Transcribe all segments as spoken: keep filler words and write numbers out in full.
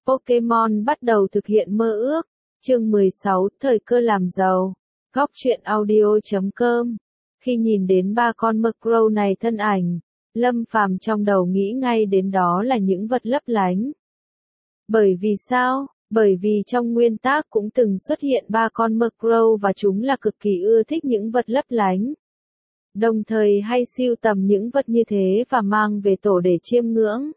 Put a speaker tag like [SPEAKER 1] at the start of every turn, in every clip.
[SPEAKER 1] Pokemon bắt đầu thực hiện mơ ước. Chương mười sáu, thời cơ làm giàu. Góc truyện audio chấm com. Khi nhìn đến ba con Murkrow này thân ảnh, Lâm Phàm trong đầu nghĩ ngay đến đó là những vật lấp lánh. Bởi vì sao? Bởi vì trong nguyên tác cũng từng xuất hiện ba con Murkrow và chúng là cực kỳ ưa thích những vật lấp lánh. Đồng thời hay sưu tầm những vật như thế và mang về tổ để chiêm ngưỡng.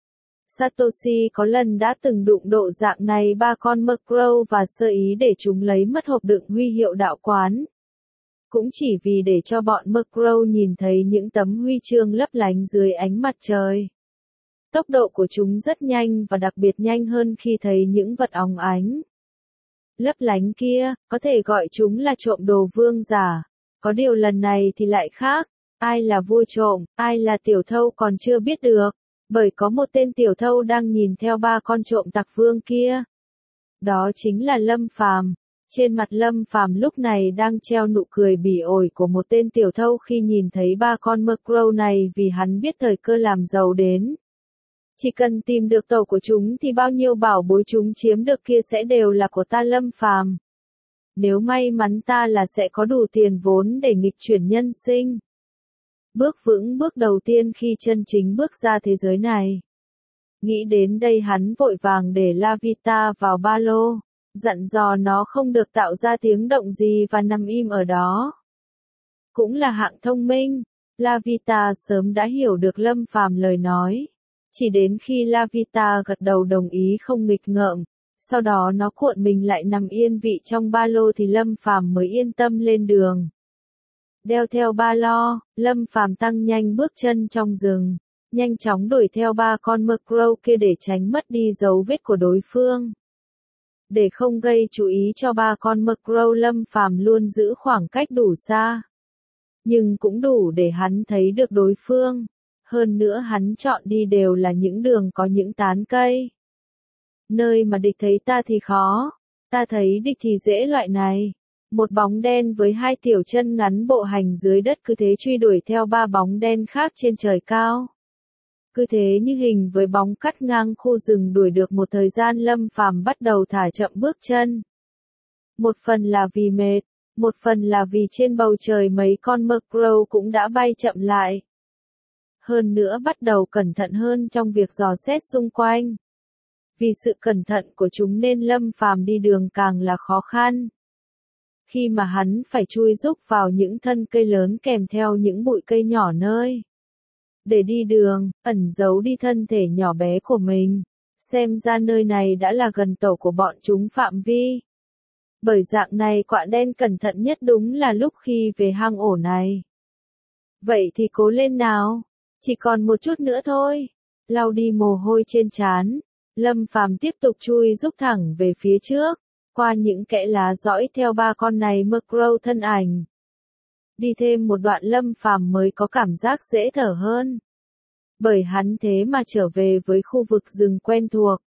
[SPEAKER 1] Satoshi có lần đã từng đụng độ dạng này ba con Murkrow và sơ ý để chúng lấy mất hộp đựng huy hiệu đạo quán. Cũng chỉ vì để cho bọn Murkrow nhìn thấy những tấm huy chương lấp lánh dưới ánh mặt trời. Tốc độ của chúng rất nhanh và đặc biệt nhanh hơn khi thấy những vật óng ánh. Lấp lánh kia, có thể gọi chúng là trộm đồ vương giả. Có điều lần này thì lại khác. Ai là vua trộm, ai là tiểu thâu còn chưa biết được. Bởi có một tên tiểu thâu đang nhìn theo ba con trộm tặc vương kia. Đó chính là Lâm Phàm. Trên mặt Lâm Phàm lúc này đang treo nụ cười bỉ ổi của một tên tiểu thâu khi nhìn thấy ba con Murkrow này vì hắn biết thời cơ làm giàu đến. Chỉ cần tìm được tổ của chúng thì bao nhiêu bảo bối chúng chiếm được kia sẽ đều là của ta Lâm Phàm. Nếu may mắn ta là sẽ có đủ tiền vốn để nghịch chuyển nhân sinh. Bước vững bước đầu tiên khi chân chính bước ra thế giới này. Nghĩ đến đây hắn vội vàng để Lavita vào ba lô, dặn dò nó không được tạo ra tiếng động gì và nằm im ở đó. Cũng là hạng thông minh, Lavita sớm đã hiểu được Lâm Phàm lời nói. Chỉ đến khi Lavita gật đầu đồng ý không nghịch ngợm, sau đó nó cuộn mình lại nằm yên vị trong ba lô thì Lâm Phàm mới yên tâm lên đường. Đeo theo ba lo, Lâm Phàm tăng nhanh bước chân trong rừng, nhanh chóng đuổi theo ba con Murkrow kia để tránh mất đi dấu vết của đối phương. Để không gây chú ý cho ba con Murkrow, Lâm Phàm luôn giữ khoảng cách đủ xa. Nhưng cũng đủ để hắn thấy được đối phương. Hơn nữa hắn chọn đi đều là những đường có những tán cây. Nơi mà địch thấy ta thì khó, ta thấy địch thì dễ loại này. Một bóng đen với hai tiểu chân ngắn bộ hành dưới đất cứ thế truy đuổi theo ba bóng đen khác trên trời cao. Cứ thế như hình với bóng cắt ngang khu rừng đuổi được một thời gian Lâm Phàm bắt đầu thả chậm bước chân. Một phần là vì mệt, một phần là vì trên bầu trời mấy con Murkrow cũng đã bay chậm lại. Hơn nữa bắt đầu cẩn thận hơn trong việc dò xét xung quanh. Vì sự cẩn thận của chúng nên Lâm Phàm đi đường càng là khó khăn. Khi mà hắn phải chui rúc vào những thân cây lớn kèm theo những bụi cây nhỏ nơi. Để đi đường, ẩn giấu đi thân thể nhỏ bé của mình. Xem ra nơi này đã là gần tổ của bọn chúng phạm vi. Bởi dạng này quạ đen cẩn thận nhất đúng là lúc khi về hang ổ này. Vậy thì cố lên nào. Chỉ còn một chút nữa thôi. Lau đi mồ hôi trên trán. Lâm Phàm tiếp tục chui rúc thẳng về phía trước. Qua những kẽ lá dõi theo ba con này Murkrow thân ảnh. Đi thêm một đoạn Lâm Phàm mới có cảm giác dễ thở hơn. Bởi hắn thế mà trở về với khu vực rừng quen thuộc.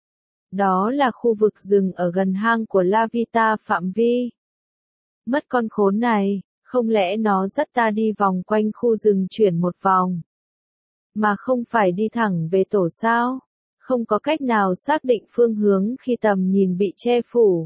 [SPEAKER 1] Đó là khu vực rừng ở gần hang của Lavita phạm vi. Mất con khốn này, không lẽ nó dắt ta đi vòng quanh khu rừng chuyển một vòng. Mà không phải đi thẳng về tổ sao? Không có cách nào xác định phương hướng khi tầm nhìn bị che phủ.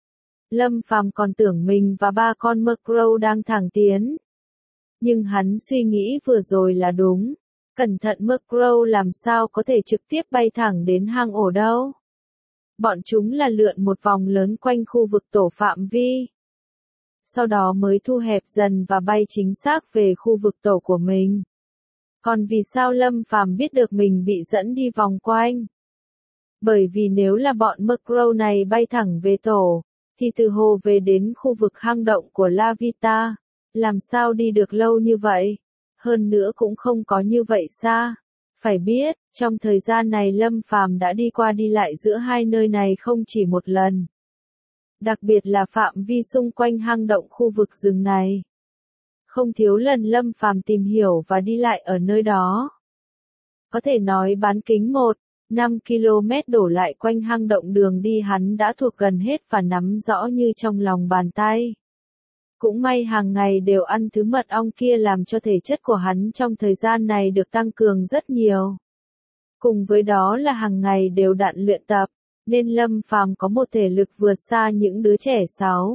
[SPEAKER 1] Lâm Phàm còn tưởng mình và ba con Murkrow đang thẳng tiến. Nhưng hắn suy nghĩ vừa rồi là đúng. Cẩn thận Murkrow làm sao có thể trực tiếp bay thẳng đến hang ổ đâu. Bọn chúng là lượn một vòng lớn quanh khu vực tổ phạm vi. Sau đó mới thu hẹp dần và bay chính xác về khu vực tổ của mình. Còn vì sao Lâm Phàm biết được mình bị dẫn đi vòng quanh? Bởi vì nếu là bọn Murkrow này bay thẳng về tổ, thì từ hồ về đến khu vực hang động của Lavita, làm sao đi được lâu như vậy? Hơn nữa cũng không có như vậy xa. Phải biết, trong thời gian này Lâm Phàm đã đi qua đi lại giữa hai nơi này không chỉ một lần. Đặc biệt là phạm vi xung quanh hang động khu vực rừng này. Không thiếu lần Lâm Phàm tìm hiểu và đi lại ở nơi đó. Có thể nói bán kính một, năm ki lô mét đổ lại quanh hang động đường đi hắn đã thuộc gần hết và nắm rõ như trong lòng bàn tay. Cũng may hàng ngày đều ăn thứ mật ong kia làm cho thể chất của hắn trong thời gian này được tăng cường rất nhiều. Cùng với đó là hàng ngày đều đặn luyện tập. nên Lâm Phàm có một thể lực vượt xa những đứa trẻ sáu,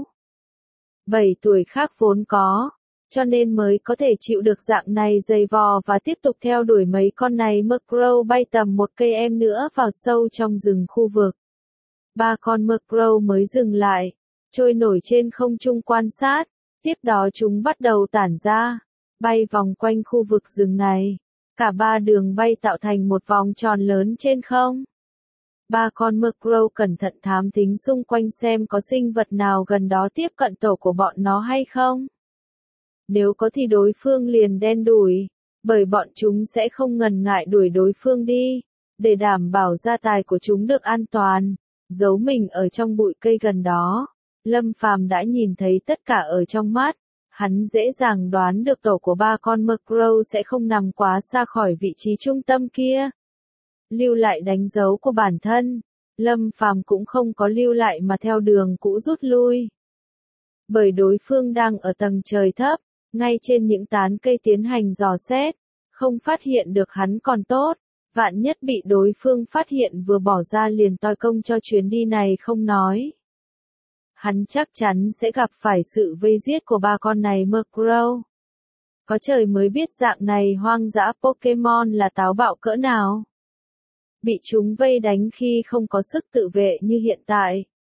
[SPEAKER 1] bảy tuổi khác vốn có, cho nên mới có thể chịu được dạng này giày vò và tiếp tục theo đuổi mấy con này Murkrow bay tầm một cây em nữa vào sâu trong rừng khu vực. Ba con Murkrow mới dừng lại, trôi nổi trên không trung quan sát, tiếp đó chúng bắt đầu tản ra, bay vòng quanh khu vực rừng này. Cả ba đường bay tạo thành một vòng tròn lớn trên không. Ba con Murkrow cẩn thận thám thính xung quanh xem có sinh vật nào gần đó tiếp cận tổ của bọn nó hay không. Nếu có thì đối phương liền đen đủi, bởi bọn chúng sẽ không ngần ngại đuổi đối phương đi, để đảm bảo gia tài của chúng được an toàn, giấu mình ở trong bụi cây gần đó. Lâm Phàm đã nhìn thấy tất cả ở trong mắt, hắn dễ dàng đoán được tổ của ba con Murkrow sẽ không nằm quá xa khỏi vị trí trung tâm kia. Lưu lại đánh dấu của bản thân, Lâm Phàm cũng không có lưu lại mà theo đường cũ rút lui. Bởi đối phương đang ở tầng trời thấp, ngay trên những tán cây tiến hành dò xét, không phát hiện được hắn còn tốt, vạn nhất bị đối phương phát hiện vừa bỏ ra liền toi công cho chuyến đi này không nói. Hắn chắc chắn sẽ gặp phải sự vây giết của ba con này Murkrow. Có trời mới biết dạng này hoang dã Pokemon là táo bạo cỡ nào. Bị chúng vây đánh khi không có sức tự vệ như hiện tại.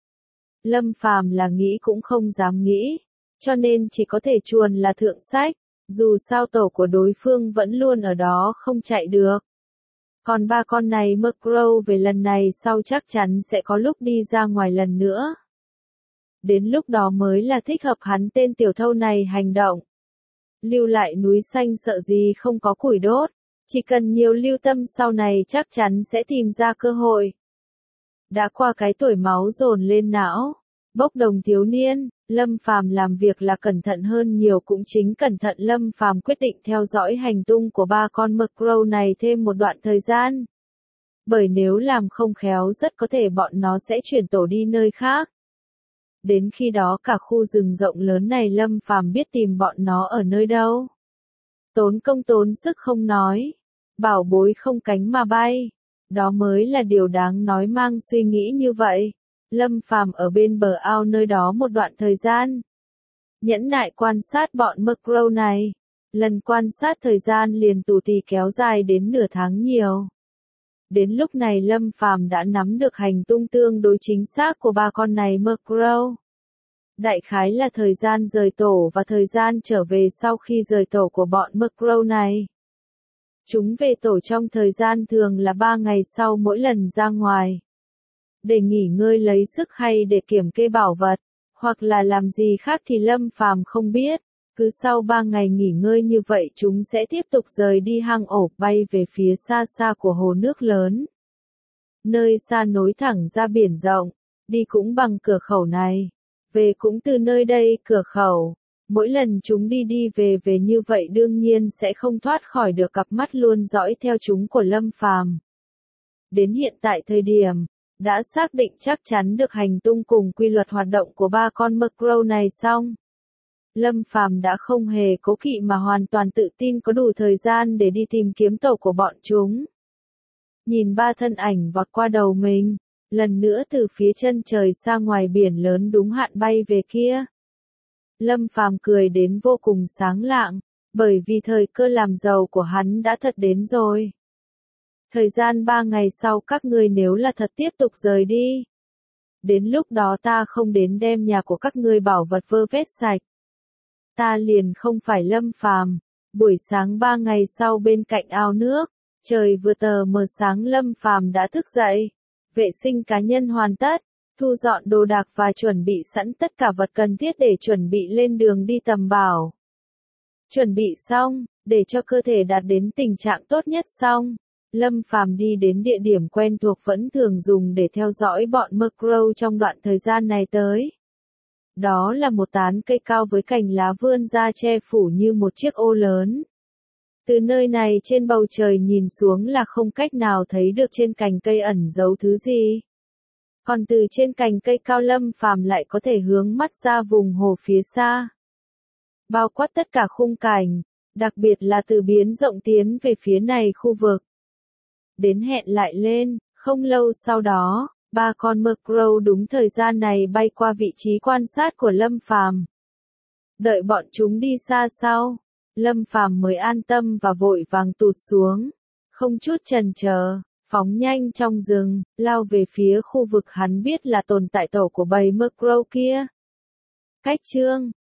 [SPEAKER 1] Lâm Phàm là nghĩ cũng không dám nghĩ, cho nên chỉ có thể chuồn là thượng sách, dù sao tổ của đối phương vẫn luôn ở đó không chạy được. Còn ba con này Murkrow về lần này sau chắc chắn sẽ có lúc đi ra ngoài lần nữa. Đến lúc đó mới là thích hợp hắn tên tiểu thâu này hành động. Lưu lại núi xanh sợ gì không có củi đốt, chỉ cần nhiều lưu tâm sau này chắc chắn sẽ tìm ra cơ hội. Đã qua cái tuổi máu dồn lên não, bốc đồng thiếu niên, Lâm Phàm làm việc là cẩn thận hơn nhiều, cũng chính cẩn thận Lâm Phàm quyết định theo dõi hành tung của ba con Murkrow này thêm một đoạn thời gian. Bởi nếu làm không khéo rất có thể bọn nó sẽ chuyển tổ đi nơi khác. Đến khi đó cả khu rừng rộng lớn này Lâm Phàm biết tìm bọn nó ở nơi đâu. Tốn công tốn sức không nói, bảo bối không cánh mà bay, đó mới là điều đáng nói. Mang suy nghĩ như vậy, Lâm Phàm ở bên bờ ao nơi đó một đoạn thời gian. Nhẫn nại quan sát bọn Murkrow này, lần quan sát thời gian liền tù tì kéo dài đến nửa tháng nhiều. Đến lúc này Lâm Phàm đã nắm được hành tung tương đối chính xác của ba con này Murkrow. Đại khái là thời gian rời tổ và thời gian trở về sau khi rời tổ của bọn Murkrow này. Chúng về tổ trong thời gian thường là ba ngày sau mỗi lần ra ngoài. Để nghỉ ngơi lấy sức hay để kiểm kê bảo vật, hoặc là làm gì khác thì Lâm Phàm không biết. Cứ sau ba ngày nghỉ ngơi như vậy chúng sẽ tiếp tục rời đi hang ổ bay về phía xa xa của hồ nước lớn. Nơi xa nối thẳng ra biển rộng, đi cũng bằng cửa khẩu này, về cũng từ nơi đây cửa khẩu. Mỗi lần chúng đi đi về về như vậy đương nhiên sẽ không thoát khỏi được cặp mắt luôn dõi theo chúng của Lâm Phàm. Đến hiện tại thời điểm, đã xác định chắc chắn được hành tung cùng quy luật hoạt động của ba con Murkrow này xong. Lâm Phàm đã không hề cố kỵ mà hoàn toàn tự tin có đủ thời gian để đi tìm kiếm tổ của bọn chúng. Nhìn ba thân ảnh vọt qua đầu mình, lần nữa từ phía chân trời xa ngoài biển lớn đúng hạn bay về kia. Lâm Phàm cười đến vô cùng sáng lạng, bởi vì thời cơ làm giàu của hắn đã thật đến rồi. Thời gian ba ngày sau các ngươi nếu là thật tiếp tục rời đi. Đến lúc đó ta không đến đem nhà của các ngươi bảo vật vơ vét sạch. Ta liền không phải Lâm Phàm. Buổi sáng ba ngày sau bên cạnh ao nước, trời vừa tờ mờ sáng Lâm Phàm đã thức dậy, vệ sinh cá nhân hoàn tất, thu dọn đồ đạc và chuẩn bị sẵn tất cả vật cần thiết để chuẩn bị lên đường đi tầm bảo. Chuẩn bị xong, để cho cơ thể đạt đến tình trạng tốt nhất xong, Lâm Phàm đi đến địa điểm quen thuộc vẫn thường dùng để theo dõi bọn Murkrow trong đoạn thời gian này tới. Đó là một tán cây cao với cành lá vươn ra che phủ như một chiếc ô lớn. Từ nơi này trên bầu trời nhìn xuống là không cách nào thấy được trên cành cây ẩn giấu thứ gì. Còn từ trên cành cây cao Lâm Phàm lại có thể hướng mắt ra vùng hồ phía xa. Bao quát tất cả khung cảnh, đặc biệt là từ biến rộng tiến về phía này khu vực. Đến hẹn lại lên, không lâu sau đó, Ba con Murkrow đúng thời gian này bay qua vị trí quan sát của Lâm Phàm. Đợi bọn chúng đi xa sau, Lâm Phàm mới an tâm và vội vàng tụt xuống, không chút chần chờ, phóng nhanh trong rừng, lao về phía khu vực hắn biết là tồn tại tổ của bầy Murkrow kia. Cách chương